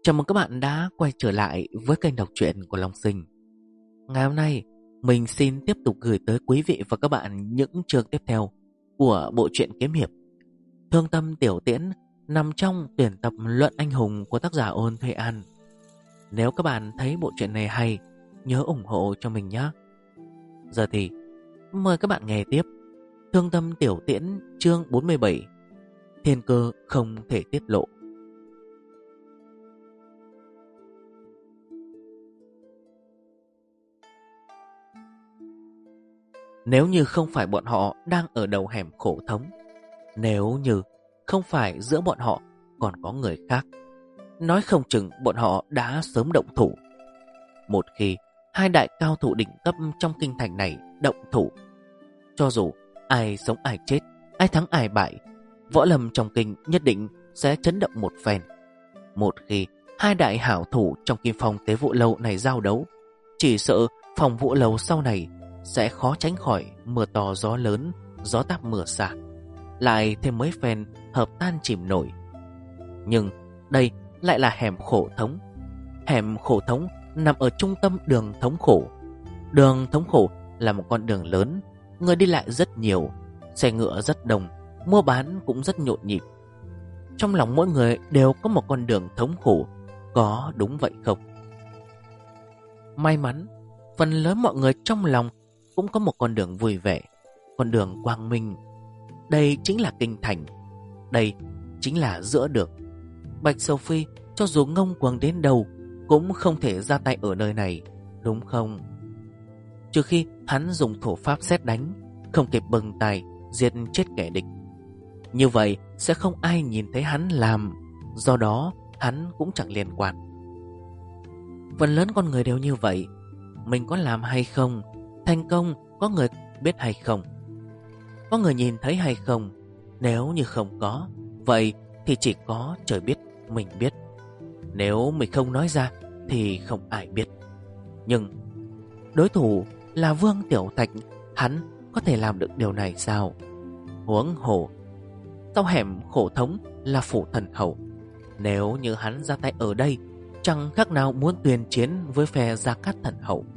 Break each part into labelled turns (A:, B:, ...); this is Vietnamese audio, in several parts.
A: Chào mừng các bạn đã quay trở lại với kênh đọc truyện của Long Sinh. Ngày hôm nay, mình xin tiếp tục gửi tới quý vị và các bạn những chương tiếp theo của bộ truyện kiếm hiệp Thương Tâm Tiểu Tiễn, nằm trong tuyển tập Luận Anh Hùng của tác giả Ôn Thuê An. Nếu các bạn thấy bộ truyện này hay, nhớ ủng hộ cho mình nhé. Giờ thì mời các bạn nghe tiếp Thương Tâm Tiểu Tiễn chương 47, Thiên cơ không thể tiết lộ. Nếu như không phải bọn họ đang ở đầu hẻm khổ thống, nếu như không phải giữa bọn họ còn có người khác, nói không chừng bọn họ đã sớm động thủ. Một khi hai đại cao thủ đỉnh cấp trong kinh thành này động thủ, cho dù ai sống ai chết, ai thắng ai bại, võ lâm trong kinh nhất định sẽ chấn động một phen. Một khi hai đại hảo thủ trong Kim Phong Tế Vũ Lâu này giao đấu, chỉ sợ phòng Vũ Lâu sau này sẽ khó tránh khỏi mưa to gió lớn, gió táp mưa xa, lại thêm mấy phen hợp tan chìm nổi. Nhưng đây lại là hẻm khổ thống. Hẻm khổ thống nằm ở trung tâm đường thống khổ. Đường thống khổ là một con đường lớn, người đi lại rất nhiều, xe ngựa rất đông, mua bán cũng rất nhộn nhịp. Trong lòng mỗi người đều có một con đường thống khổ, có đúng vậy không? May mắn, phần lớn mọi người trong lòng cũng có một con đường vui vẻ, con đường quang minh. Đây chính là kinh thành, đây chính là giữa đường. Bạch Sầu Phi cho dù ngông cuồng đến đâu cũng không thể ra tay ở nơi này, đúng không? Trừ khi hắn dùng thủ pháp sét đánh, không kịp bừng tay giết chết kẻ địch. Như vậy sẽ không ai nhìn thấy hắn làm, do đó hắn cũng chẳng liên quan. Phần lớn con người đều như vậy. Mình có làm hay không, thành công có người biết hay không, có người nhìn thấy hay không. Nếu như không có, vậy thì chỉ có trời biết, mình biết. Nếu mình không nói ra thì không ai biết. Nhưng đối thủ là Vương Tiểu Thạch, hắn có thể làm được điều này sao? Huống hồ sau hẻm khổ thống là phủ thần hậu, nếu như hắn ra tay ở đây, chẳng khác nào muốn tuyên chiến với phe Gia Cát thần hậu.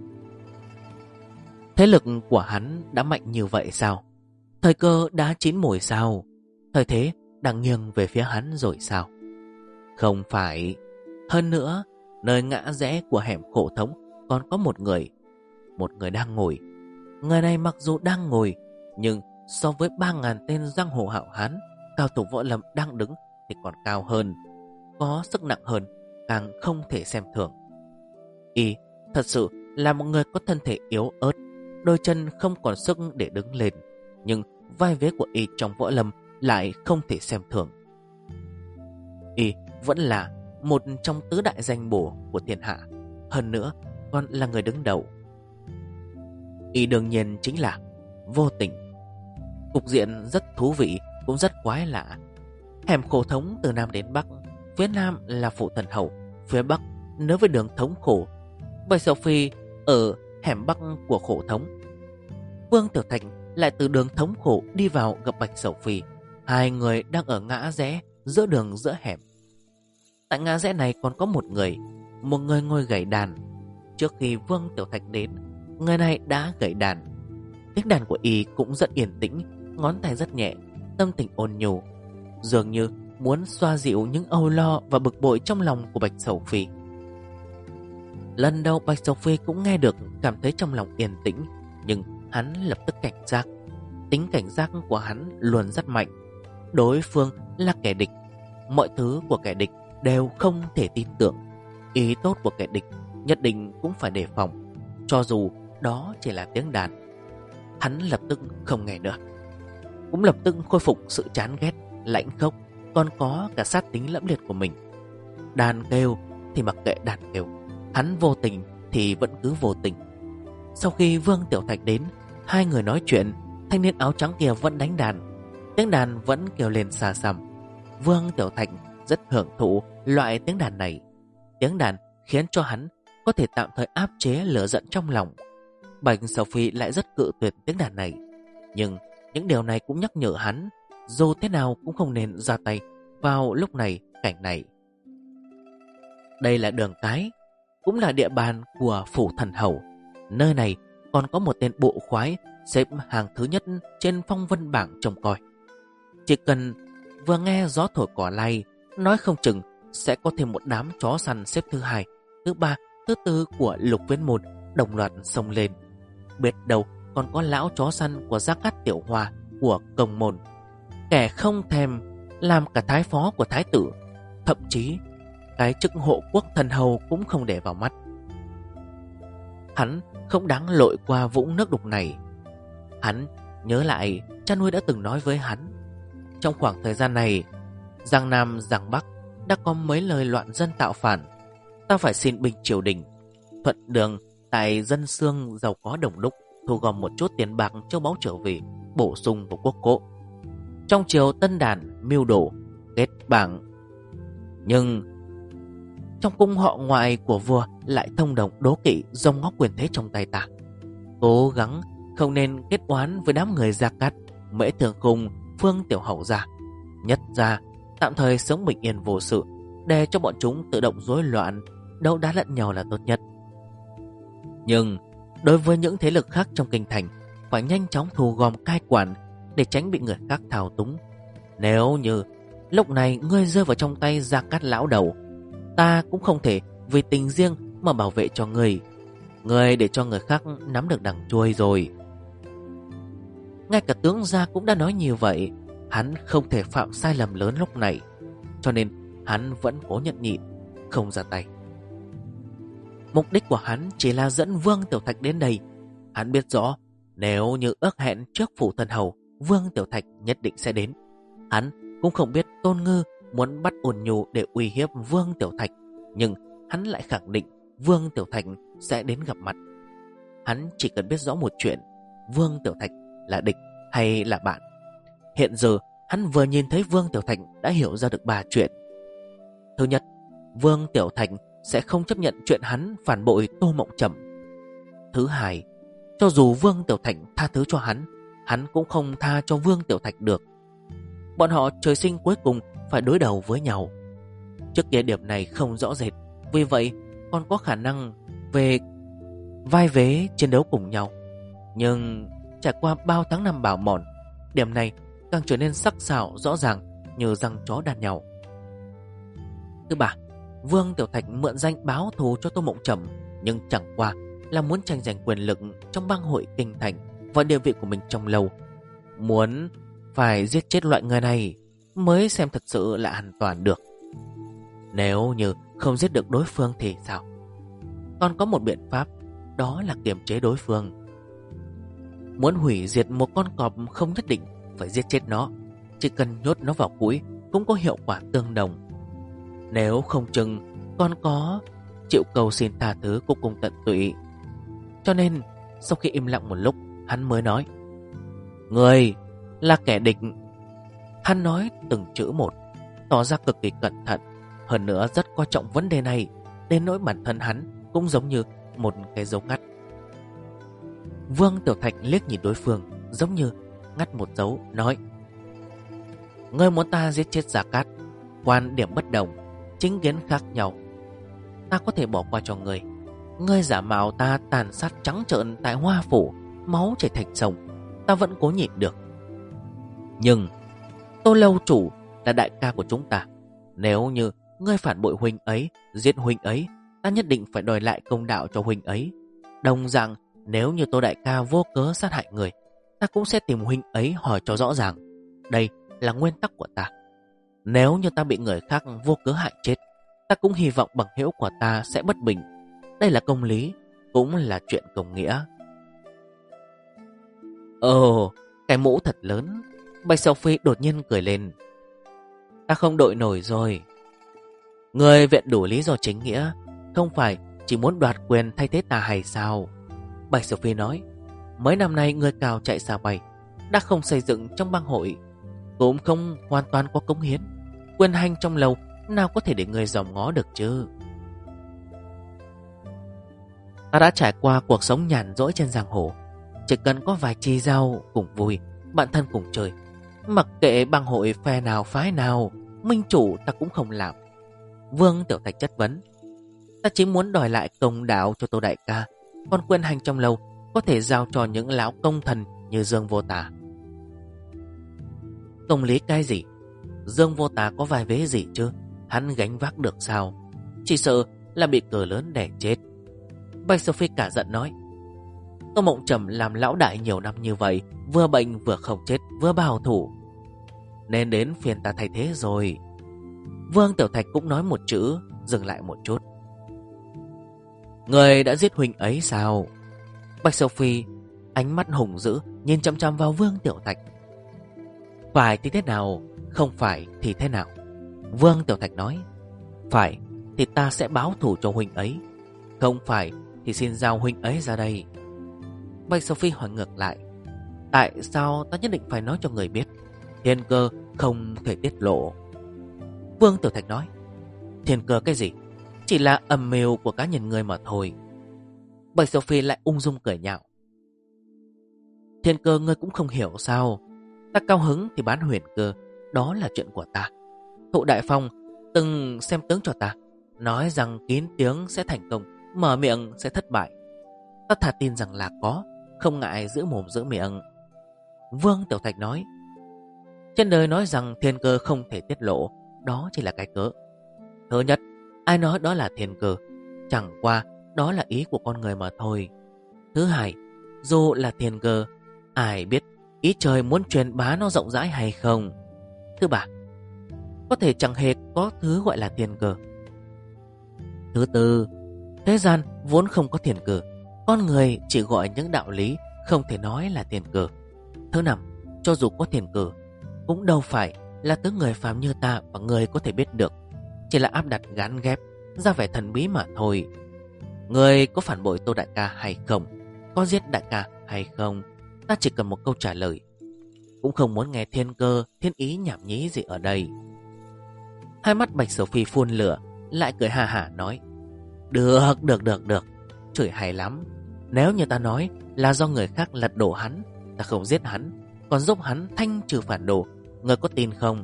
A: Thế lực của hắn đã mạnh như vậy sao? Thời cơ đã chín mùi sao? Thời thế đang nghiêng về phía hắn rồi sao? Không phải. Hơn nữa, nơi ngã rẽ của hẻm khổ thống còn có một người đang ngồi. Người này mặc dù đang ngồi, nhưng so với 3.000 tên giang hồ hảo hán, cao thủ võ lâm đang đứng thì còn cao hơn, có sức nặng hơn, càng không thể xem thường. Y thật sự là một người có thân thể yếu ớt, đôi chân không còn sức để đứng lên, nhưng vai vế của Y trong võ lâm lại không thể xem thường. Y vẫn là một trong tứ đại danh bổ của thiên hạ, hơn nữa còn là người đứng đầu. Y đương nhiên chính là Vô Tình. Cục diện rất thú vị, cũng rất quái lạ. Hẻm khổ thống từ Nam đến Bắc, phía Nam là phủ thần hậu, phía Bắc nối với đường thống khổ. Bạch Sầu Phi ở hẻm Bắc của khổ thống, Vương Tiểu Thạch lại từ đường thống khổ đi vào gặp Bạch Sầu Phi. Hai người đang ở ngã rẽ giữa đường giữa hẻm. Tại ngã rẽ này còn có một người ngồi gảy đàn. Trước khi Vương Tiểu Thạch đến, người này đã gảy đàn. Tiếng đàn của Y cũng rất yên tĩnh, ngón tay rất nhẹ, tâm tình ôn nhu, dường như muốn xoa dịu những âu lo và bực bội trong lòng của Bạch Sầu Phi. Lần đầu Bạch Sầu Phi cũng nghe được, cảm thấy trong lòng yên tĩnh, nhưng hắn lập tức cảnh giác. Tính cảnh giác của hắn luôn rất mạnh. Đối phương là kẻ địch, mọi thứ của kẻ địch đều không thể tin tưởng. Ý tốt của kẻ địch nhất định cũng phải đề phòng, cho dù đó chỉ là tiếng đàn. Hắn lập tức không nghe nữa, cũng lập tức khôi phục sự chán ghét, lãnh khốc, còn có cả sát tính lẫm liệt của mình. Đàn kêu thì mặc kệ đàn kêu, hắn vô tình thì vẫn cứ vô tình. Sau khi Vương Tiểu Thạch đến, hai người nói chuyện, thanh niên áo trắng kia vẫn đánh đàn, tiếng đàn vẫn kêu lên xa xăm. Vương Tiểu Thạch rất hưởng thụ loại tiếng đàn này. Tiếng đàn khiến cho hắn có thể tạm thời áp chế lửa giận trong lòng. Bạch Sầu Phi lại rất cự tuyệt tiếng đàn này, nhưng những điều này cũng nhắc nhở hắn dù thế nào cũng không nên ra tay vào lúc này, cảnh này. Đây là đường cái, cũng là địa bàn của phủ thần hầu. Nơi này còn có một tên bộ khoái xếp hàng thứ nhất trên phong vân bảng trông coi. Chỉ cần vừa nghe gió thổi cỏ lay, nói không chừng sẽ có thêm một đám chó săn xếp thứ hai, thứ ba, thứ tư của Lục Viễn Môn đồng loạt xông lên. Biết đâu còn có lão chó săn của Gia Cát Tiểu Hoa của Công Môn, kẻ không thèm làm cả thái phó của thái tử, thậm chí cái chức hộ quốc thần hầu cũng không để vào mắt. Hắn không đáng lội qua vũng nước đục này. Hắn nhớ lại cha nuôi đã từng nói với hắn, trong khoảng thời gian này, Giang Nam Giang Bắc đã có mấy lời loạn dân tạo phản, ta phải xin binh triều đình, thuận đường tại dân xương giàu có đồng đúc, thu gom một chút tiền bạc châu báu trở về, bổ sung vào quốc cộ. Trong triều Tân Đàn mưu đồ kết bảng, nhưng trong cung họ ngoại của vua lại thông đồng đố kỵ dòng ngó quyền thế trong tay ta. Cố gắng không nên kết oán với đám người Gia Cát, Mễ Thường Khung, Phương Tiểu Hậu gia, Nhất gia, tạm thời sống bình yên vô sự, để cho bọn chúng tự động rối loạn, đấu đá lẫn nhau là tốt nhất. Nhưng đối với những thế lực khác trong kinh thành, phải nhanh chóng thu gom cai quản để tránh bị người khác thao túng. Nếu như lúc này ngươi rơi vào trong tay Gia Cát lão đầu, ta cũng không thể vì tình riêng mà bảo vệ cho ngươi. Ngươi để cho người khác nắm được đằng chuôi rồi. Ngay cả tướng gia cũng đã nói như vậy, hắn không thể phạm sai lầm lớn lúc này, cho nên hắn vẫn cố nhẫn nhịn, không ra tay. Mục đích của hắn chỉ là dẫn Vương Tiểu Thạch đến đây. Hắn biết rõ nếu như ước hẹn trước phủ thần hầu, Vương Tiểu Thạch nhất định sẽ đến. Hắn cũng không biết Tôn Ngư muốn bắt Ôn Nhu để uy hiếp Vương Tiểu Thạch, nhưng hắn lại khẳng định Vương Tiểu Thạch sẽ đến gặp mặt. Hắn chỉ cần biết rõ một chuyện, Vương Tiểu Thạch là địch hay là bạn. Hiện giờ hắn vừa nhìn thấy Vương Tiểu Thạch đã hiểu ra được 3 chuyện. Thứ nhất, Vương Tiểu Thạch sẽ không chấp nhận chuyện hắn phản bội Tô Mộng Trầm. Thứ hai, cho dù Vương Tiểu Thạch tha thứ cho hắn cũng không tha cho Vương Tiểu Thạch được. Bọn họ trời sinh cuối cùng phải đối đầu với nhau. Trước kia điểm này không rõ rệt, vì vậy còn có khả năng về vai vế chiến đấu cùng nhau. Nhưng trải qua bao tháng năm bào mòn, điểm này càng trở nên sắc sảo rõ ràng như răng chó đan nhau. Thứ ba, Vương Tiểu Thạch mượn danh báo thù cho Tô Mộng Trầm, nhưng chẳng qua là muốn tranh giành quyền lực trong bang hội kinh thành và địa vị của mình trong lâu. Muốn phải giết chết loại người này mới xem thật sự là an toàn được. Nếu như không giết được đối phương thì sao? Còn có một biện pháp, đó là kiềm chế đối phương. Muốn hủy diệt một con cọp không nhất định phải giết chết nó, chỉ cần nhốt nó vào cũi cũng có hiệu quả tương đồng. Nếu không chừng còn có chịu cầu xin tha thứ của cung tận tụy. Cho nên sau khi im lặng một lúc, hắn mới nói: Người là kẻ địch. Hắn nói từng chữ một, tỏ ra cực kỳ cẩn thận, hơn nữa rất coi trọng vấn đề này, đến nỗi bản thân hắn cũng giống như một cái dấu ngắt. Vương Tiểu Thạch liếc nhìn đối phương, giống như ngắt một dấu, nói: Ngươi muốn ta giết chết Gia Cát, quan điểm bất đồng, chính kiến khác nhau, ta có thể bỏ qua cho ngươi. Ngươi giả mạo ta tàn sát trắng trợn tại Hoa Phủ, máu chảy thành sông, ta vẫn cố nhịn được. Nhưng Tô lâu chủ là đại ca của chúng ta, nếu như ngươi phản bội huynh ấy, giết huynh ấy, ta nhất định phải đòi lại công đạo cho huynh ấy. Đồng dạng, nếu như Tô đại ca vô cớ sát hại người, ta cũng sẽ tìm huynh ấy hỏi cho rõ ràng. Đây là nguyên tắc của ta. Nếu như ta bị người khác vô cớ hại chết, ta cũng hy vọng bằng hữu của ta sẽ bất bình. Đây là công lý, cũng là chuyện công nghĩa. Cái mũ thật lớn. Bạch Sầu Phi đột nhiên cười lên: Ta không đội nổi rồi. Người viện đủ lý do chính nghĩa, không phải chỉ muốn đoạt quyền thay thế ta hay sao? Bạch Sầu Phi nói: Mấy năm nay người cào chạy xa bay, đã không xây dựng trong bang hội, cũng không hoàn toàn có cống hiến. Quyền hành trong lầu nào có thể để người dòm ngó được chứ? Ta đã trải qua cuộc sống nhàn rỗi trên giang hồ, chỉ cần có vài chi giao cùng vui, bạn thân cùng chơi, mặc kệ bang hội phe nào phái nào, minh chủ ta cũng không làm. Vương Tiểu Thạch chất vấn: Ta chỉ muốn đòi lại công đạo cho Tô đại ca. Còn quyền hành trong lâu có thể giao cho những lão công thần như Dương Vô Tà. Công lý cái gì? Dương Vô Tà có vài vế gì chứ? Hắn gánh vác được sao? Chỉ sợ là bị cờ lớn đè chết. Bạch Sophie cả giận nói: Tô Mộng Trầm làm lão đại nhiều năm như vậy, vừa bệnh vừa không chết, vừa bảo thủ, nên đến phiền ta thay thế rồi. Vương Tiểu Thạch cũng nói một chữ, dừng lại một chút: Người đã giết huynh ấy sao? Bạch Sophie ánh mắt hùng dữ nhìn chăm chăm vào Vương Tiểu Thạch. Phải thì thế nào, không phải thì thế nào? Vương Tiểu Thạch nói: Phải thì ta sẽ báo thù cho huynh ấy, không phải thì xin giao huynh ấy ra đây. Bạch Sophie hỏi ngược lại: Tại sao ta nhất định phải nói cho người biết? Thiên cơ không thể tiết lộ. Vương Tiểu Thạch nói: Thiên cơ cái gì? Chỉ là âm mưu của cá nhân người mà thôi. Bạch Sophie lại ung dung cười nhạo: Thiên cơ ngươi cũng không hiểu sao? Ta cao hứng thì bán huyền cơ, đó là chuyện của ta. Thụ Đại Phong từng xem tướng cho ta, nói rằng kín tiếng sẽ thành công, mở miệng sẽ thất bại. Ta thà tin rằng là có, không ngại giữ mồm giữ miệng. Vương Tiểu Thạch nói: Trên đời nói rằng thiên cơ không thể tiết lộ, đó chỉ là cái cớ. Thứ nhất, ai nói đó là thiên cơ? Chẳng qua đó là ý của con người mà thôi. Thứ hai, dù là thiên cơ, ai biết ý trời muốn truyền bá nó rộng rãi hay không? Thứ ba, có thể chẳng hề có thứ gọi là thiên cơ. Thứ tư, thế gian vốn không có thiên cơ, con người chỉ gọi những đạo lý không thể nói là thiên cơ. Thứ năm, cho dù có thiên cơ, cũng đâu phải là thứ người phàm như ta và người có thể biết được, chỉ là áp đặt gán ghép ra vẻ thần bí mà thôi. Người có phản bội Tô đại ca hay không, có giết đại ca hay không, ta chỉ cần một câu trả lời. Cũng không muốn nghe thiên cơ, thiên ý nhảm nhí gì ở đây. Hai mắt Bạch Sophie phun lửa, lại cười ha hả nói: Được, chửi hay lắm. Nếu như ta nói là do người khác lật đổ hắn, ta không giết hắn, còn giúp hắn thanh trừ phản đồ, người có tin không?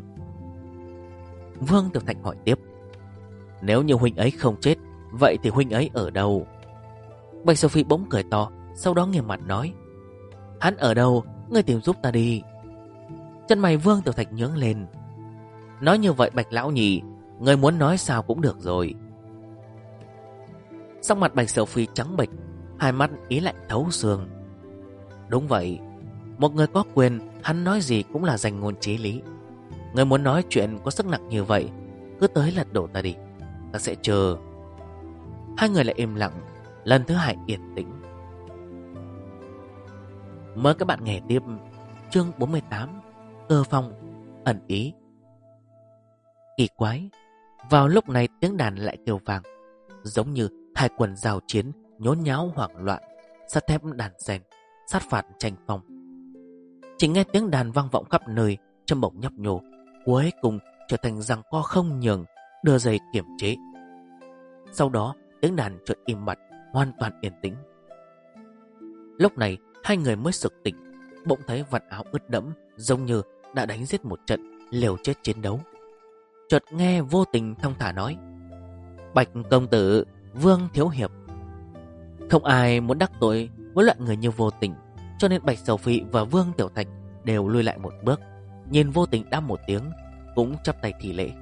A: Vương Tiểu Thạch hỏi tiếp: Nếu như huynh ấy không chết, vậy thì huynh ấy ở đâu? Bạch Sophie bỗng cười to, sau đó nghiêm mặt nói: Hắn ở đâu, ngươi tìm giúp ta đi. Chân mày Vương Tiểu Thạch nhướng lên. Nói như vậy Bạch lão nhị, ngươi muốn nói sao cũng được rồi. Sắc mặt Bạch Sophie trắng bệch, hai mắt ý lạnh thấu xương. Đúng vậy, một người có quyền, hắn nói gì cũng là danh ngôn chí lý. Ngươi muốn nói chuyện có sức nặng như vậy, cứ tới lật đổ ta đi, ta sẽ chờ. Hai người lại im lặng, lần thứ hai yên tĩnh. Mời các bạn nghe tiếp chương 48, Cơ Phong ẩn ý. Kỳ quái, vào lúc này tiếng đàn lại kêu vang, giống như hai quần giao chiến nhốn nháo hoảng loạn, sắt thép đàn rèn, sát phạt tranh phong. Chỉ nghe tiếng đàn vang vọng khắp nơi, châm bổng nhấp nhô, cuối cùng trở thành giằng co không nhường, đưa dây kiểm chế. Sau đó tiếng đàn chợt im bặt, hoàn toàn yên tĩnh. Lúc này hai người mới sực tỉnh, bỗng thấy vạt áo ướt đẫm, giống như đã đánh giết một trận liều chết chiến đấu. Chợt nghe Vô Tình thong thả nói: Bạch công tử, Vương thiếu hiệp. Không ai muốn đắc tội với loại người như Vô Tình, cho nên Bạch Sophie và Vương Tiểu Thạch đều lùi lại một bước, nhìn Vô Tình đáp một tiếng, cũng chắp tay thi lễ.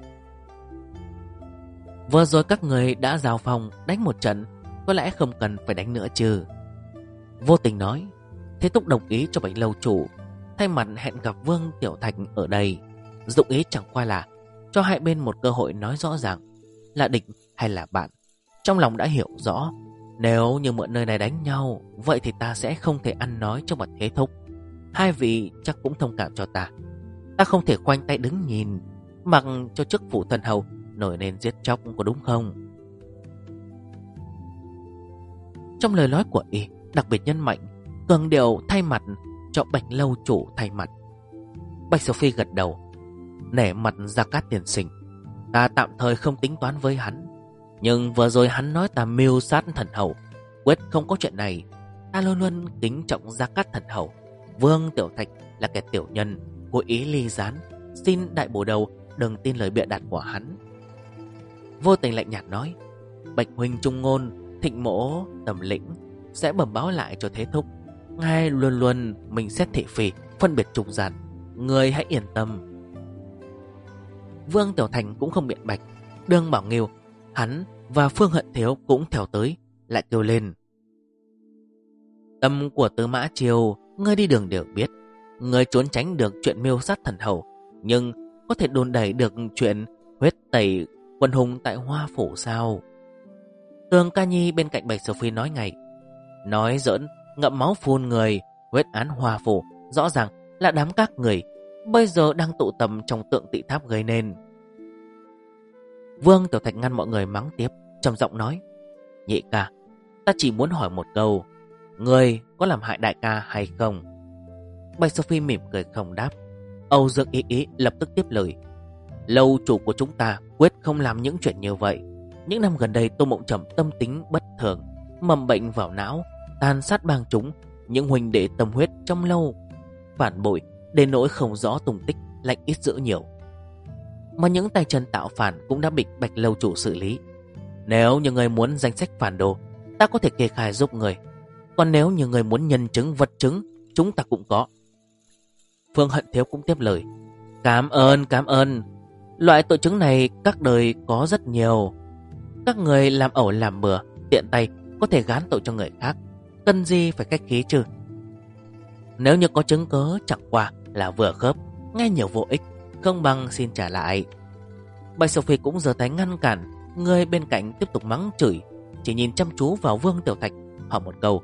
A: Vừa rồi các người đã giao phòng đánh một trận, có lẽ không cần phải đánh nữa chứ? Vô Tình nói. Thế thúc đồng ý cho Bạch lâu chủ thay mặt hẹn gặp Vương Tiểu Thạch ở đây. Dụng ý chẳng qua là cho hai bên một cơ hội nói rõ ràng là địch hay là bạn. Trong lòng đã hiểu rõ, nếu như mượn nơi này đánh nhau, vậy thì ta sẽ không thể ăn nói trước mặt thế thúc. Hai vị chắc cũng thông cảm cho ta. Ta không thể khoanh tay đứng nhìn, mặc cho chức vụ thần hầu nổi lên giết chóc, có đúng không? Trong lời nói của y đặc biệt nhấn mạnh cường điệu thay mặt cho Bạch lâu chủ thay mặt. Bạch Sophie gật đầu. Nể mặt Gia Cát tiên sinh, ta tạm thời không tính toán với hắn, nhưng vừa rồi hắn nói ta mưu sát thần hầu, quyết không có chuyện này. Ta luôn luôn kính trọng Gia Cát thần hầu. Vương Tiểu Thạch là kẻ tiểu nhân, cố ý ly gián, xin đại bổ đầu đừng tin lời bịa đặt của hắn. Vô Tình lạnh nhạt nói: Bạch huynh trung ngôn, Thịnh mỗ Tầm Lĩnh sẽ bẩm báo lại cho Thế Thúc. Ngài luôn luôn mình xét thị phi, phân biệt trung gian. Người hãy yên tâm. Vương Tiểu Thành cũng không biện bạch. Đương Bảo Nghiêu, hắn và Phương Hận Thiếu cũng theo tới, lại kêu lên: tâm của Tư Mã Chiêu, ngươi đi đường đều biết. Ngươi trốn tránh được chuyện miêu sát thần hầu, nhưng có thể đồn đẩy được chuyện huyết tẩy quân hùng tại Hoa Phủ sao? Tường Ca Nhi bên cạnh Bạch Sầu Phi nói ngay: nói giỡn, ngậm máu phun người, huyết án Hoa Phủ rõ ràng là đám các người bây giờ đang tụ tập trong Tượng Tị Tháp gây nên. Vương Tiểu Thạch ngăn mọi người mắng tiếp, trầm giọng nói: nhị ca, ta chỉ muốn hỏi một câu, người có làm hại đại ca hay không? Bạch Sophie mỉm cười không đáp. Âu Dương Ý Ý lập tức tiếp lời: lâu chủ của chúng ta quyết không làm những chuyện như vậy. Những năm gần đây Tô Mộng Trầm tâm tính bất thường, mầm bệnh vào não, tàn sát bang chúng. Những huynh đệ tâm huyết trong lâu phản bội đến nỗi không rõ tung tích, lạnh ít dữ nhiều. Mà những tay chân tạo phản cũng đã bị Bạch lâu chủ xử lý. Nếu như người muốn danh sách phản đồ, ta có thể kê khai giúp người. Còn nếu như người muốn nhân chứng vật chứng, chúng ta cũng có. Phương Hận Thiếu cũng tiếp lời: cảm ơn. Loại tội chứng này các đời có rất nhiều. Các người làm ẩu làm bừa, tiện tay có thể gán tội cho người khác, cần gì phải khách khí chứ? Nếu như có chứng cớ chẳng qua là vừa khớp, nghe nhiều vô ích, không bằng xin trả lại. Bạch Sophie cũng giơ tay ngăn cản. Người bên cạnh tiếp tục mắng chửi, chỉ nhìn chăm chú vào Vương Tiểu Thạch, hỏi một câu: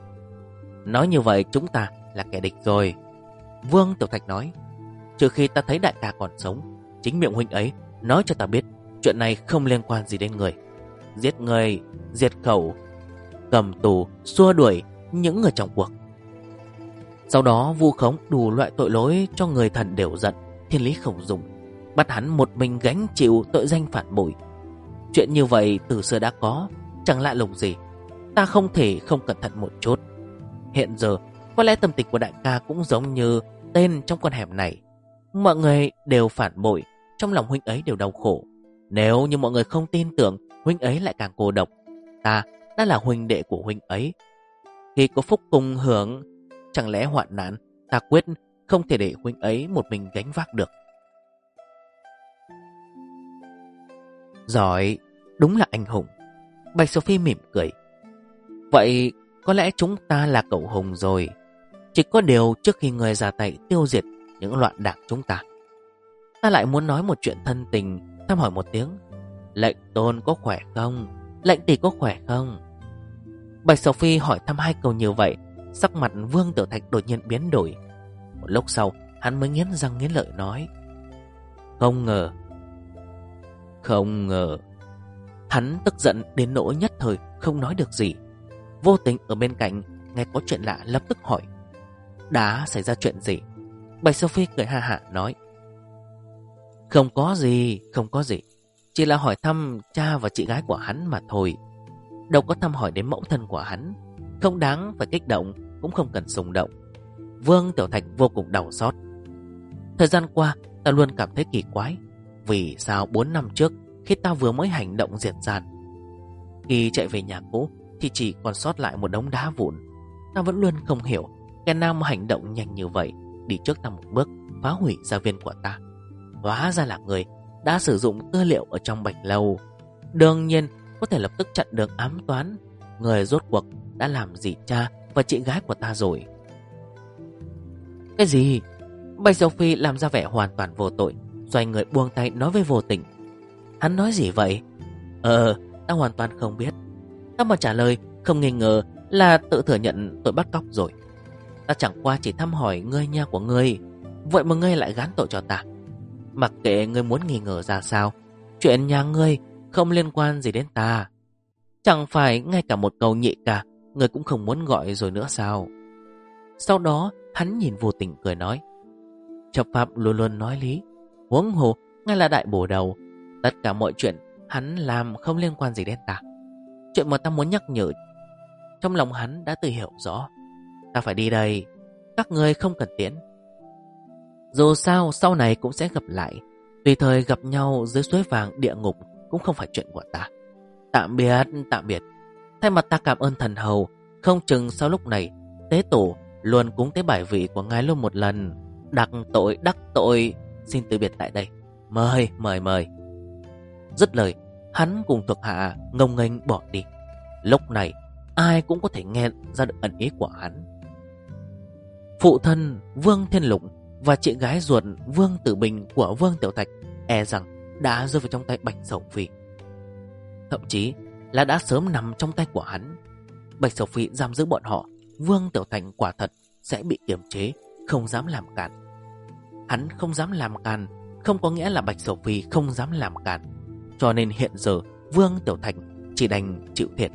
A: nói như vậy chúng ta là kẻ địch rồi. Vương Tiểu Thạch nói: trừ khi ta thấy đại ca còn sống, chính miệng huynh ấy nói cho ta biết chuyện này không liên quan gì đến người. Giết người, diệt khẩu, cầm tù, xua đuổi những người trong cuộc, sau đó vu khống đủ loại tội lỗi cho người thần đều giận, thiên lý không dùng, bắt hắn một mình gánh chịu tội danh phản bội. Chuyện như vậy từ xưa đã có, chẳng lạ lùng gì. Ta không thể không cẩn thận một chút. Hiện giờ có lẽ tâm tình của đại ca cũng giống như tên trong con hẻm này. Mọi người đều phản bội, trong lòng huynh ấy đều đau khổ. Nếu như mọi người không tin tưởng, huynh ấy lại càng cô độc. Ta đã là huynh đệ của huynh ấy, khi có phúc cùng hưởng, chẳng lẽ hoạn nạn ta quyết không thể để huynh ấy một mình gánh vác được. Giỏi, đúng là anh hùng. Bạch Sophie mỉm cười: vậy có lẽ chúng ta là cậu hùng rồi. Chỉ có điều trước khi người ra tay tiêu diệt những loạn đảng chúng ta lại muốn nói một chuyện thân tình, thăm hỏi một tiếng: lệnh tôn có khỏe không? Lệnh tỷ có khỏe không? Bạch Sophie hỏi thăm hai câu như vậy, sắc mặt Vương Tiểu Thạch đột nhiên biến đổi. Một lúc sau hắn mới nghiến răng nghiến lợi nói: không ngờ. Hắn tức giận đến nỗi nhất thời không nói được gì. Vô Tình ở bên cạnh nghe có chuyện lạ lập tức hỏi: đã xảy ra chuyện gì? Bạch Sophie cười ha hả nói: không có gì. Chỉ là hỏi thăm cha và chị gái của hắn mà thôi. Đâu có thăm hỏi đến mẫu thân của hắn. Không đáng phải kích động, cũng không cần xung động. Vương Tiểu Thạch vô cùng đau xót. Thời gian qua ta luôn cảm thấy kỳ quái. Vì sao 4 năm trước, khi ta vừa mới hành động diệt gian, khi chạy về nhà cũ thì chỉ còn sót lại một đống đá vụn. Ta vẫn luôn không hiểu kẻ nào mà hành động nhanh như vậy, đi trước ta một bước, phá hủy gia viên của ta. Hóa ra là người đã sử dụng tư liệu ở trong Bạch lâu. Đương nhiên có thể lập tức chặn đường ám toán. Người rốt cuộc đã làm gì cha và chị gái của ta rồi? Cái gì? Bạch Sophie làm ra vẻ hoàn toàn vô tội, xoay người buông tay nói với Vô Tình: hắn nói gì vậy? Ta hoàn toàn không biết. Ta mà trả lời không nghi ngờ là tự thừa nhận tội bắt cóc rồi. Ta chẳng qua chỉ thăm hỏi ngươi nhà của ngươi, vậy mà ngươi lại gán tội cho ta. Mặc kệ ngươi muốn nghi ngờ ra sao, chuyện nhà ngươi không liên quan gì đến ta. Chẳng phải ngay cả một câu nhị ca ngươi cũng không muốn gọi rồi nữa sao? Sau đó hắn nhìn Vô Tình cười nói: chấp pháp luôn luôn nói lý, huống hồ ngay là đại bổ đầu. Tất cả mọi chuyện hắn làm không liên quan gì đến ta. Chuyện mà ta muốn nhắc nhở, trong lòng hắn đã tự hiểu rõ. Ta phải đi đây, các ngươi không cần tiễn. Dù sao sau này cũng sẽ gặp lại. Tùy thời gặp nhau dưới suối vàng địa ngục cũng không phải chuyện của ta. Tạm biệt, tạm biệt. Thay mặt ta cảm ơn thần hầu. Không chừng sau lúc này tế tổ luôn cúng tế bài vị của ngài luôn một lần. Đắc tội. Xin từ biệt tại đây. Mời. Dứt lời, hắn cùng thuộc hạ ngông nghênh bỏ đi. Lúc này ai cũng có thể nghe ra được ẩn ý của hắn. Phụ thân Vương Thiên Lục và chị gái ruột Vương Tử Bình của Vương Tiểu Thạch e rằng đã rơi vào trong tay Bạch Sầu Phi. Thậm chí là đã sớm nằm trong tay của hắn. Bạch Sầu Phi giam giữ bọn họ, Vương Tiểu Thành quả thật sẽ bị kiềm chế, không dám làm cản. Hắn không dám làm cản không có nghĩa là Bạch Sầu Phi không dám làm cản. Cho nên hiện giờ Vương Tiểu Thành chỉ đành chịu thiệt.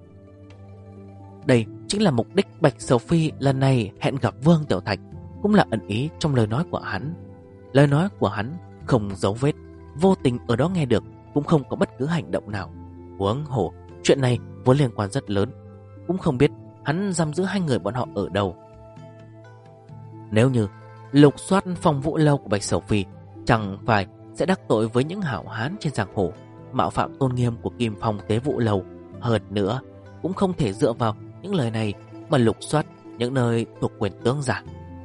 A: Đây chính là mục đích Bạch Sầu Phi lần này hẹn gặp Vương Tiểu Thạch, cũng là ẩn ý trong lời nói của hắn. Lời nói của hắn không dấu vết, vô tình ở đó nghe được, cũng không có bất cứ hành động nào. Huống hồ chuyện này vốn liên quan rất lớn, cũng không biết hắn giam giữ hai người bọn họ ở đâu. Nếu như lục soát phòng vũ lâu của Bạch Sầu Phi, chẳng phải sẽ đắc tội với những hảo hán trên giang hồ, mạo phạm tôn nghiêm của Kim Phong Tế Vũ Lâu. Hơn nữa cũng không thể dựa vào những lời này mà lục soát những nơi thuộc quyền tướng giả.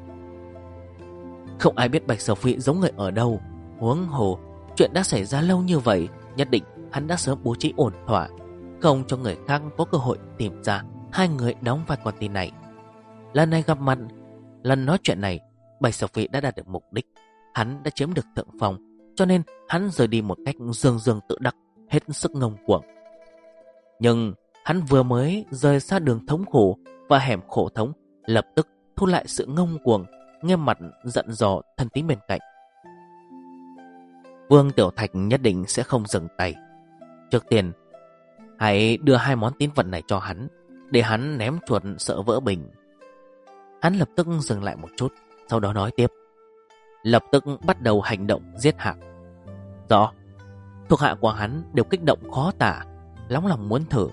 A: Không ai biết Bạch Sầu Phi giống người ở đâu. Huống hồ chuyện đã xảy ra lâu như vậy, nhất định hắn đã sớm bố trí ổn thỏa, không cho người khác có cơ hội tìm ra hai người đóng vai con tin này. Lần này gặp mặt, lần nói chuyện này, Bạch Sầu Phi đã đạt được mục đích. Hắn đã chiếm được thượng phong, cho nên hắn rời đi một cách dương tự đắc, hết sức ngông cuồng. Nhưng hắn vừa mới rời xa đường thống khổ và hẻm khổ thống, lập tức thu lại sự ngông cuồng, nghiêm mặt giận dò thân tín bên cạnh. Vương Tiểu Thạch nhất định sẽ không dừng tay. Trước tiên hãy đưa hai món tín vật này cho hắn, để hắn ném chuột sợ vỡ bình. Hắn lập tức dừng lại một chút, sau đó nói tiếp. Lập tức bắt đầu hành động giết Hạc. Rõ. Thuộc hạ của hắn đều kích động khó tả, nóng lòng muốn thử.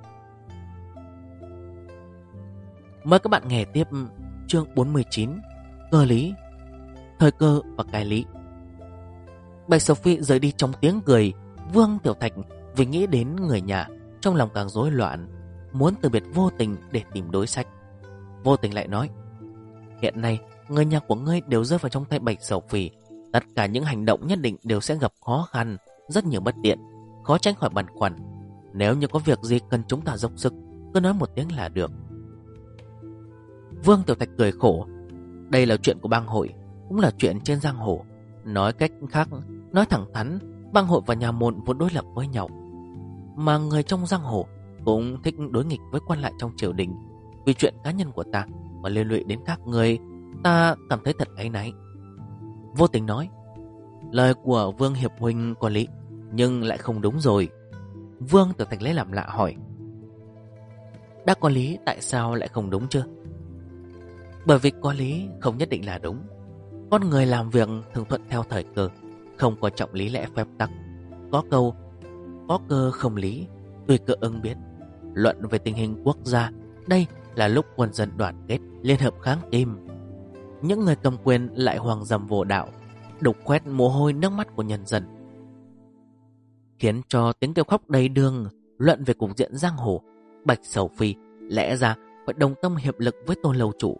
A: Mời các bạn nghe tiếp chương 49, cơ lý, thời cơ và cái lý. Bạch Sầu Phi rời đi trong tiếng cười. Vương Tiểu Thạch vì nghĩ đến người nhà, trong lòng càng rối loạn, muốn từ biệt Vô Tình để tìm đối sách. Vô Tình lại nói, hiện nay người nhà của ngươi đều rơi vào trong tay Bạch Sầu Phi, tất cả những hành động nhất định đều sẽ gặp khó khăn, rất nhiều bất tiện, khó tránh khỏi băn khoăn. Nếu như có việc gì cần chúng ta dốc sức, cứ nói một tiếng là được. Vương Tiểu Thạch cười khổ. Đây là chuyện của bang hội, cũng là chuyện trên giang hồ. Nói cách khác, nói thẳng thắn, bang hội và nhà môn vốn đối lập với nhau, mà người trong giang hồ cũng thích đối nghịch với quan lại trong triều đình. Vì chuyện cá nhân của ta mà liên lụy đến các người, ta cảm thấy thật áy náy. Vô Tình nói, lời của Vương Hiệp huynh có lý, nhưng lại không đúng rồi. Vương Tiểu Thạch lấy làm lạ hỏi, đã có lý tại sao lại không đúng chứ? Bởi vì có lý không nhất định là đúng. Con người làm việc thường thuận theo thời cơ, không quan trọng lý lẽ phép tắc. Có câu, có cơ không lý, tùy cơ ứng biến. Luận về tình hình quốc gia, đây là lúc quân dân đoàn kết, liên hợp kháng kim. Những người cầm quyền lại hoàng dầm vô đạo, đục khoét mồ hôi nước mắt của nhân dân, khiến cho tiếng kêu khóc đầy đường. Luận về cục diện giang hồ, Bạch Sầu Phi lẽ ra phải đồng tâm hiệp lực với Tôn Lâu Chủ,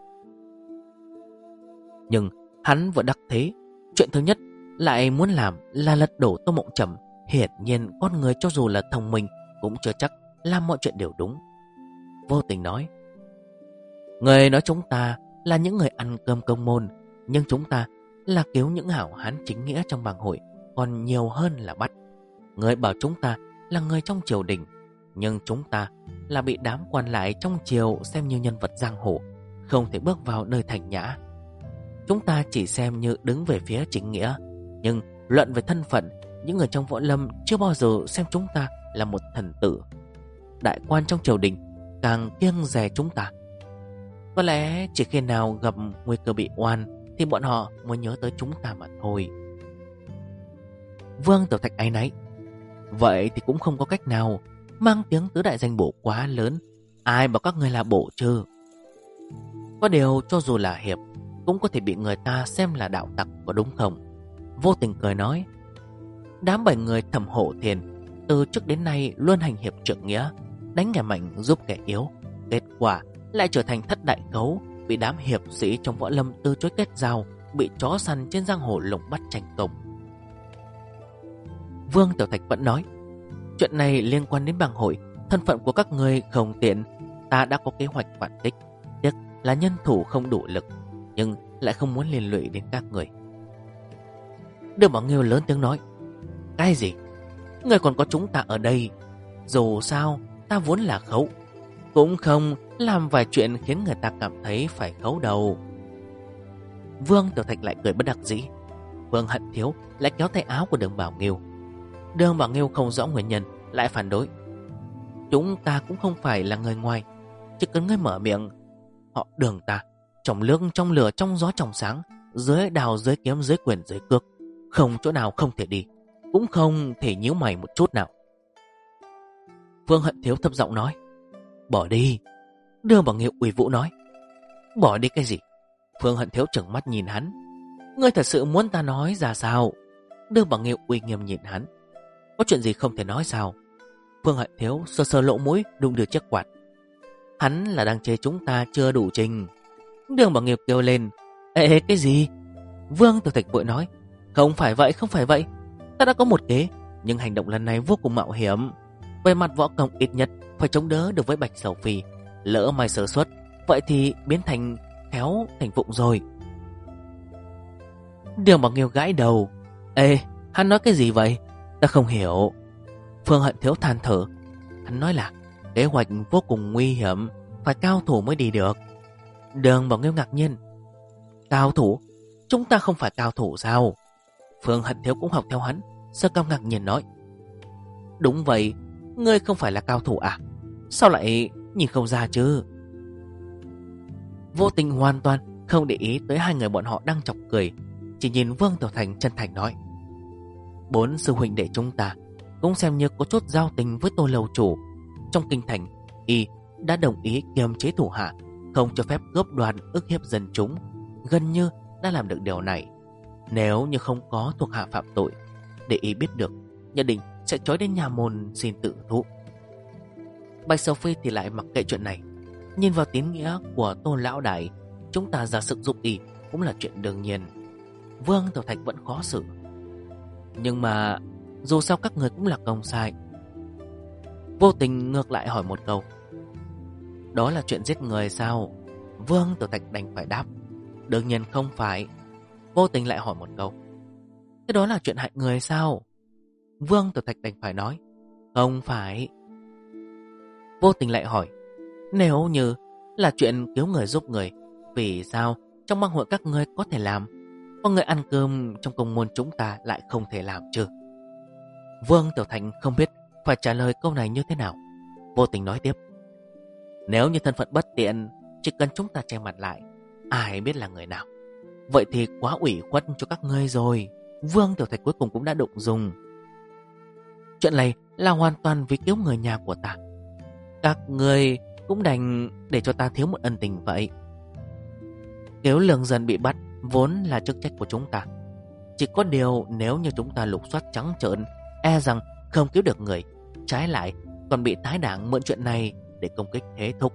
A: nhưng hắn vừa đắc thế. Chuyện thứ nhất lại muốn làm là lật đổ Tô Mộng Trầm. Hiển nhiên con người cho dù là thông minh cũng chưa chắc làm mọi chuyện đều đúng. Vô Tình nói, người nói chúng ta là những người ăn cơm công môn, nhưng chúng ta là cứu những hảo hán chính nghĩa trong bang hội còn nhiều hơn là bắt. Người bảo chúng ta là người trong triều đình, nhưng chúng ta là bị đám quan lại trong triều xem như nhân vật giang hồ, không thể bước vào nơi thành nhã. Chúng ta chỉ xem như đứng về phía chính nghĩa, nhưng luận về thân phận, những người trong võ lâm chưa bao giờ xem chúng ta là một thần tử. Đại quan trong triều đình càng kiêng dè chúng ta. Có lẽ chỉ khi nào gặp nguy cơ bị oan thì bọn họ mới nhớ tới chúng ta mà thôi. Vương Tiểu Thạch áy náy, vậy thì cũng không có cách nào. Mang tiếng tứ đại danh bổ quá lớn, ai bảo các người là bổ chứ? Có điều cho dù là hiệp cũng có thể bị người ta xem là đạo tặc, có đúng không? Vô Tình cười nói, đám 7 người Thẩm Hổ Thiền từ trước đến nay luôn hành hiệp trượng nghĩa, đánh kẻ mạnh giúp kẻ yếu. Kết quả lại trở thành thất đại khấu, bị đám hiệp sĩ trong võ lâm từ chối kết giao, bị chó săn trên giang hồ lùng bắt tranh công. Vương Tiểu Thạch vẫn nói, chuyện này liên quan đến bang hội, thân phận của các người không tiện. Ta đã có kế hoạch phản kích, tiếc là nhân thủ không đủ lực, nhưng lại không muốn liên lụy đến các người. Đường Bảo Nghiêu lớn tiếng nói, cái gì? Người còn có chúng ta ở đây. Dù sao ta vốn là khấu, cũng không làm vài chuyện khiến người ta cảm thấy phải khấu đầu. Vương Tiểu Thạch lại cười bất đắc dĩ. Vương Hận Thiếu lại kéo tay áo của Đường Bảo Nghiêu. Đường Bảo Nghiêu không rõ nguyên nhân lại phản đối, chúng ta cũng không phải là người ngoài, chỉ cần ngươi mở miệng. Họ Đường ta trong nước trong lửa trong gió trong sáng, dưới đào dưới kiếm dưới quyền dưới cước, không chỗ nào không thể đi, cũng không thể nhíu mày một chút nào. Vương Hận Thiếu thấp giọng nói, bỏ đi. Đường Bảo Nghiêu uy vũ nói, bỏ đi cái gì? Vương Hận Thiếu trừng mắt nhìn hắn, ngươi thật sự muốn ta nói ra sao? Đường Bảo Nghiêu uy nghiêm nhìn hắn, có chuyện gì không thể nói sao? Vương Hận Thiếu sờ sờ lỗ mũi đung đưa chiếc quạt, hắn là đang chê chúng ta chưa đủ trình. Đường Bảo Nghiêu kêu lên, ê cái gì? Vương Tiểu Thạch vội nói, không phải vậy, không phải vậy, ta đã có một kế, nhưng hành động lần này vô cùng mạo hiểm. Về mặt võ công ít nhất phải chống đỡ được với Bạch Sầu Phi, lỡ may sơ suất, vậy thì biến thành khéo thành vụng rồi. Đường Bảo Nghiêu gãi đầu, ê, hắn nói cái gì vậy? Ta không hiểu. Phương Hận Thiếu than thở, hắn nói là kế hoạch vô cùng nguy hiểm, phải cao thủ mới đi được. Đường Bảo Nghiêu ngạc nhiên, cao thủ? Chúng ta không phải cao thủ sao? Phương Hận Thiếu cũng học theo hắn, sơ cao ngạc nhiên nói, đúng vậy, ngươi không phải là cao thủ à? Sao lại nhìn không ra chứ? Vô Tình hoàn toàn không để ý tới hai người bọn họ đang chọc cười, chỉ nhìn Vương Tiểu Thành chân thành nói, 4 sư huynh đệ chúng ta cũng xem như có chút giao tình với Tô Lầu Chủ. Trong kinh thành, y đã đồng ý kiềm chế thủ hạ, không cho phép cướp đoạt ức hiếp dân chúng, gần như đã làm được điều này. Nếu như không có thuộc hạ phạm tội, để y biết được, nhất định sẽ trói đến nhà môn xin tự thú. Bạch Sầu Phi thì lại mặc kệ chuyện này, nhìn vào tín nghĩa của Tô Lão Đại, chúng ta ra sức giúp y cũng là chuyện đương nhiên. Vương Tiểu Thạch vẫn khó xử, nhưng mà dù sao các người cũng là công sai. Vô Tình ngược lại hỏi một câu, đó là chuyện giết người sao? Vương Tiểu Thạch đành phải đáp, đương nhiên không phải. Vô Tình lại hỏi một câu, thế đó là chuyện hại người sao? Vương Tiểu Thạch đành phải nói, không phải. Vô Tình lại hỏi, nếu như là chuyện cứu người giúp người, vì sao trong bang hội các ngươi có thể làm, còn người ăn cơm trong công môn chúng ta lại không thể làm chứ? Vương Tiểu Thành không biết phải trả lời câu này như thế nào. Vô Tình nói tiếp, nếu như thân phận bất tiện, chỉ cần chúng ta che mặt lại, ai biết là người nào, vậy thì quá ủy khuất cho các ngươi rồi. Vương Tiểu Thạch cuối cùng cũng đã đụng dùng. Chuyện này là hoàn toàn vì cứu người nhà của ta, các ngươi cũng đành để cho ta thiếu một ân tình vậy. Cứu lương dân bị bắt vốn là chức trách của chúng ta, chỉ có điều nếu như chúng ta lục soát trắng trợn, e rằng không cứu được người, trái lại còn bị tái đảng mượn chuyện này để công kích thế thúc.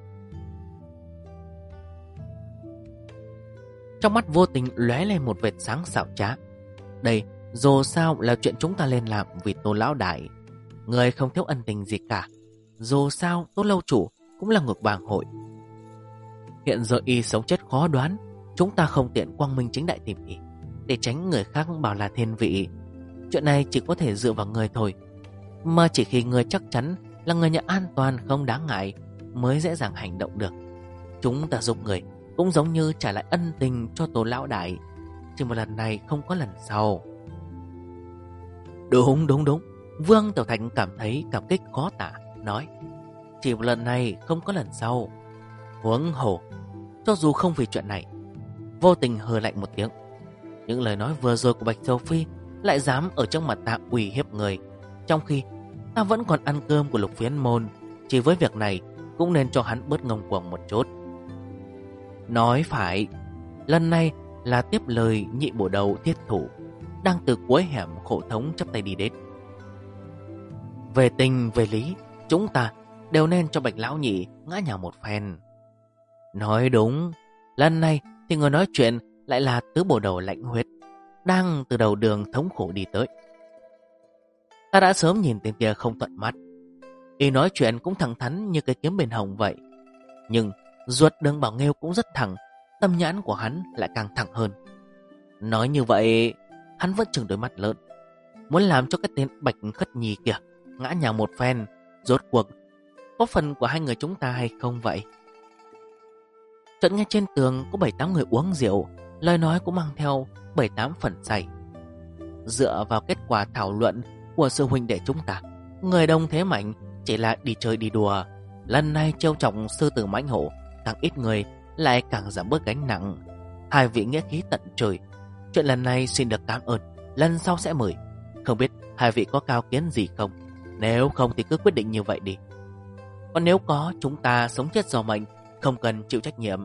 A: Trong mắt Vô Tình lóe lên một vệt sáng xảo trá, đây dù sao là chuyện chúng ta lên làm vì Tô Lão Đại, người không thiếu ân tình gì cả. Dù sao Tô Lâu Chủ cũng là ngược bang hội, hiện giờ y sống chết khó đoán, chúng ta không tiện quang minh chính đại tìm y, để tránh người khác bảo là thiên vị. Chuyện này chỉ có thể dựa vào người thôi, mà chỉ khi người chắc chắn là người nhà an toàn không đáng ngại mới dễ dàng hành động được. Chúng ta giúp người cũng giống như trả lại ân tình cho Tô Lão Đại, chỉ một lần này không có lần sau. Đúng. Vương Tiểu Thành cảm thấy cảm kích khó tả, nói, chỉ một lần này không có lần sau. Huống hồ, cho dù không vì chuyện này. Vô Tình hừ lạnh một tiếng, những lời nói vừa rồi của Bạch Sầu Phi lại dám ở trong mặt ta uy hiếp người, trong khi ta vẫn còn ăn cơm của Lục Phiến Môn. Chỉ với việc này cũng nên cho hắn bớt ngông cuồng một chút. Nói phải, lần này là tiếp lời nhị bổ đầu Thiết Thủ đang từ cuối hẻm Khổ Thống chắp tay đi đến. Về tình về lý, chúng ta đều nên cho Bạch lão nhị ngã nhào một phen. Nói đúng, lần này thì người nói chuyện lại là tứ bổ đầu Lãnh Huyết, đang từ đầu đường thống khổ đi tới. Ta đã sớm nhìn tên kia không thuận mắt. Y nói chuyện cũng thẳng thắn như cái kiếm bên hồng vậy. Nhưng ruột Đường Bảo Nghêu cũng rất thẳng, tâm nhãn của hắn lại càng thẳng hơn. Nói như vậy, hắn vẫn chừng đôi mắt lớn, muốn làm cho cái tên Bạch Khất Nhi kia ngã nhào một phen. Rốt cuộc có phần của hai người chúng ta hay không vậy? Chợt nghe trên tường có 7-8 người uống rượu, lời nói cũng mang theo 7-8 phần say. Dựa vào kết quả thảo luận của sư huynh đệ chúng ta, người đông thế mạnh chỉ là đi chơi đi đùa. Lần này trêu chọc sư tử mãnh hổ, càng ít người lại càng giảm bớt gánh nặng. Hai vị nghĩa khí tận trời, chuyện lần này xin được cảm ơn, lần sau sẽ mời. Không biết hai vị có cao kiến gì không? Nếu không thì cứ quyết định như vậy đi. Còn nếu có, chúng ta sống chết do mệnh, không cần chịu trách nhiệm.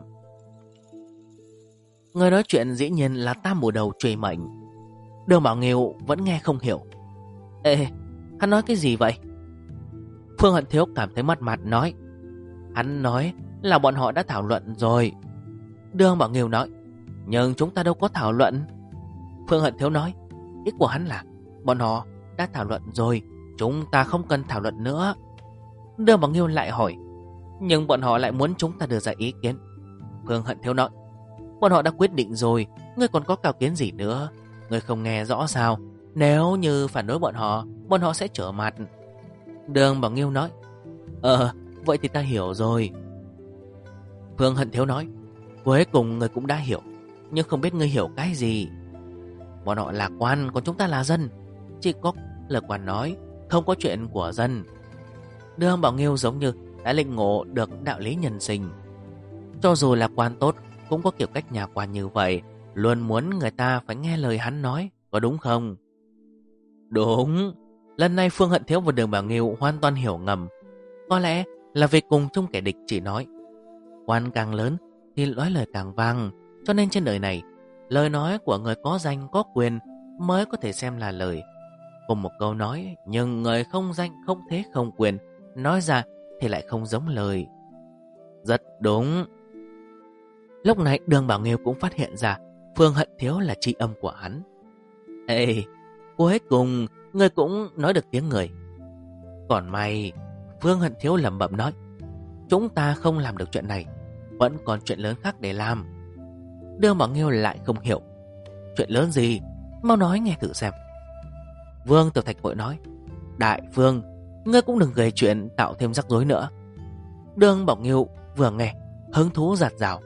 A: Người nói chuyện dĩ nhiên là Tam Bổ Đầu Truy Mệnh. Đường Bảo Nghiêu vẫn nghe không hiểu. Ê, hắn nói cái gì vậy? Phương Hận Thiếu cảm thấy mất mặt nói. Hắn nói là bọn họ đã thảo luận rồi. Đường Bảo Nghiêu nói, nhưng chúng ta đâu có thảo luận. Phương Hận Thiếu nói, ý của hắn là bọn họ đã thảo luận rồi, chúng ta không cần thảo luận nữa. Đường Bảo Nghiêu lại hỏi, nhưng bọn họ lại muốn chúng ta đưa ra ý kiến. Phương Hận Thiếu nói, bọn họ đã quyết định rồi, ngươi còn có cao kiến gì nữa? Ngươi không nghe rõ sao? Nếu như phản đối bọn họ sẽ trở mặt. Đường Bảo Nghiêu nói, vậy thì ta hiểu rồi. Phương Hận Thiếu nói, cuối cùng ngươi cũng đã hiểu, nhưng không biết ngươi hiểu cái gì. Bọn họ là quan, còn chúng ta là dân. Chỉ có lời quan nói, không có chuyện của dân. Đường Bảo Nghiêu giống như đã lĩnh ngộ được đạo lý nhân sinh. Cho dù là quan tốt, cũng có kiểu cách nhà quan như vậy, luôn muốn người ta phải nghe lời hắn nói, có đúng không? Đúng. Lần này Phương Hận Thiếu và Đường Bảo Nghiêu hoàn toàn hiểu ngầm. Có lẽ là vì cùng chung kẻ địch chỉ nói. Quan càng lớn thì nói lời càng vang. Cho nên trên đời này, lời nói của người có danh có quyền mới có thể xem là lời. Cùng một câu nói, nhưng người không danh không thế không quyền nói ra thì lại không giống lời. Rất đúng. Lúc này Đường Bảo Nghiêu cũng phát hiện ra Phương Hận Thiếu là tri âm của hắn. Ê, cuối cùng ngươi cũng nói được tiếng người. Còn may, Phương Hận Thiếu lẩm bẩm nói, chúng ta không làm được chuyện này, vẫn còn chuyện lớn khác để làm. Đường Bảo Nghiêu lại không hiểu. Chuyện lớn gì? Mau nói nghe thử xem. Vương Tiểu Thạch vội nói, Đại Vương, ngươi cũng đừng gây chuyện tạo thêm rắc rối nữa. Đường Bảo Nghiêu vừa nghe, hứng thú giạt rào.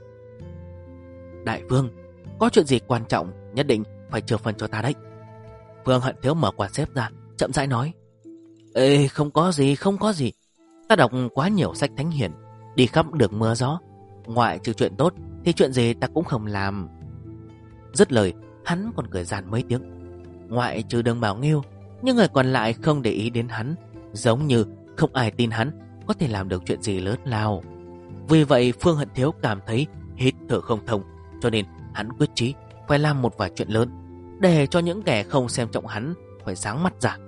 A: Đại Vương, có chuyện gì quan trọng nhất định phải chờ phần cho ta đấy. Phương Hận Thiếu mở quạt xếp ra, chậm rãi nói, ê, không có gì. Ta đọc quá nhiều sách thánh hiền, đi khắp đường mưa gió, ngoại trừ chuyện tốt thì chuyện gì ta cũng không làm. Dứt lời, hắn còn cười giàn mấy tiếng. Ngoại trừ Đường Bảo Nghiêu, nhưng người còn lại không để ý đến hắn, giống như không ai tin hắn có thể làm được chuyện gì lớn lao. Vì vậy Phương Hận Thiếu cảm thấy hít thở không thông, cho nên hắn quyết chí phải làm một vài chuyện lớn, để cho những kẻ không xem trọng hắn phải sáng mắt ra.